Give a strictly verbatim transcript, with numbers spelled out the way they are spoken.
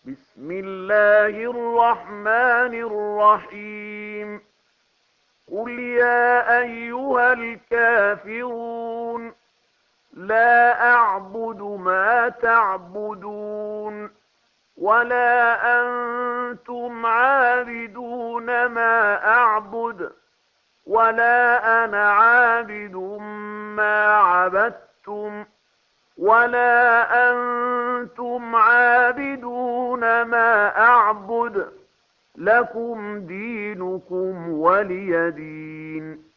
بسم الله الرحمن الرحيم قل يا أيها الكافرون لا أعبد ما تعبدون ولا أنتم عابدون ما أعبد ولا أنا عابد ما عبدتم ولا أنتم عابدون ما أعبد لكم دينكم ولي دين.